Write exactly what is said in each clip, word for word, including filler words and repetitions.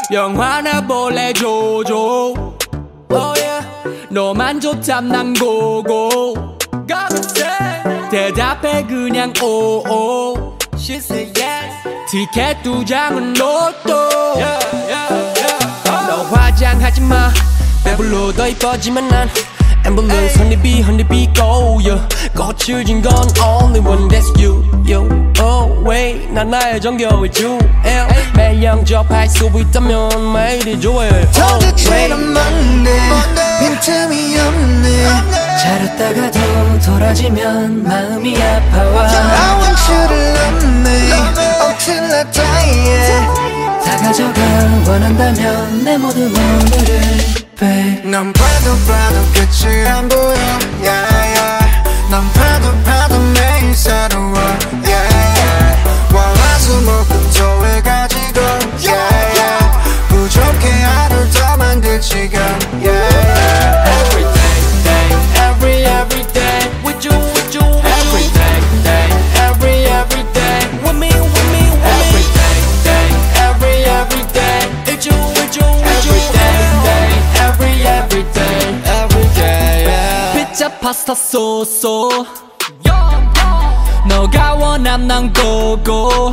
영화나 볼래 조조 oh yeah. 너만 좋담 난 고고 대답해 그냥 오오 She say yes 티켓 두 장은 로또 yeah, yeah, yeah. Oh. 너 화장하지마 배불러 더 이뻐지만 난 앰뷸런스 honeybee honeybee go yeah. 꽃을 진 건 only one that's you you oh wait 난 나의 정겨울 주 매일 영접할 수 있다면 매일이 좋아해 도대체 넌 뭔데 빈틈이 없네 자렸다가도 돌아지면 마음이 아파와 I want you to love me until I die 다 가져가 원한다면 내 모든 오늘을 babe 넌 봐도 봐도 끝이 안 보여 yeah, yeah. 넌 봐도 봐도 매일 새로워 yeah, yeah. 월화수목금토일 가지고 yeah, yeah. 부족해 하루를 더 만들 지금 yeah, yeah. Every day, day, every every day with you, with you, with every day, day, every every day with me, with me, with every me. Day, day, every every day with you, with you, with every you day, day, every every day, every day. Yeah. 피자 파스타 소소 너가 원함 난 고고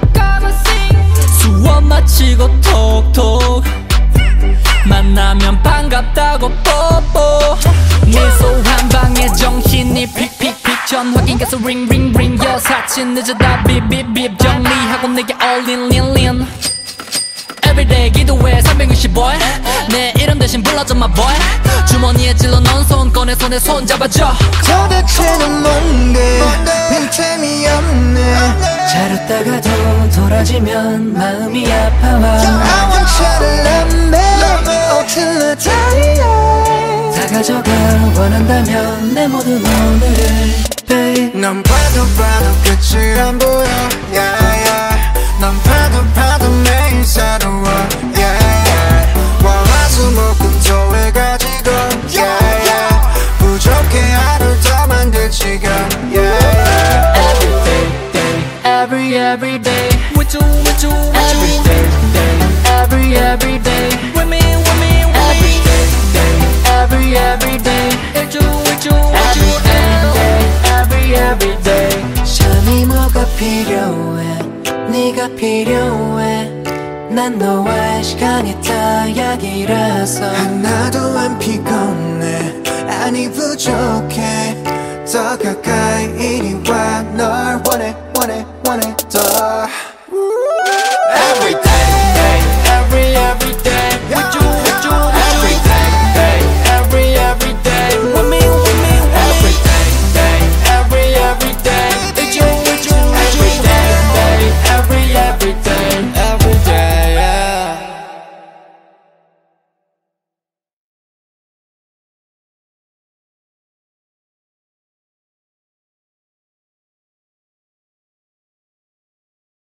수업 마치고 톡톡 만나면 반갑다고 뽀뽀 미소 한 방에 정신이 픽픽픽 전화기 가서 링링링 여사친 늦어다 빕빕빕 정리하고 내게 all in in in Everyday 기도해 삼백육십오 일 내 이름 대신 불러줘 my boy 주머니에 찔러 넣은 손 꺼내 손에 손 잡아줘 도대체 넌 뭔데 빈틈이 없네 자렸다가도 돌아지면 마음이 아파와 I want you to love me until I die 다 가져가 원한다면 내 모든 오늘을 babe 넌 봐도 봐도 끝이 안 보여 yeah, yeah. 넌 봐도 봐도 매일 새로워 yeah, yeah. 월화수목금토일 가지고 yeah, yeah. 부족해 하루를 더 만들 지금 yeah, yeah. Every day, day, every every day with you, with you, with every you. Day, day, every every day with me, with me, with every me. Day, day, every every day with you, with you, with every you. Day, day, every every day. 잠이 뭐가 필요해 네가 필요해 난 너와의 시간이 다약이라서 하나도 안 피곤해 아니 부족해 더 가까이 이리 와 널 원해 원해 원해 더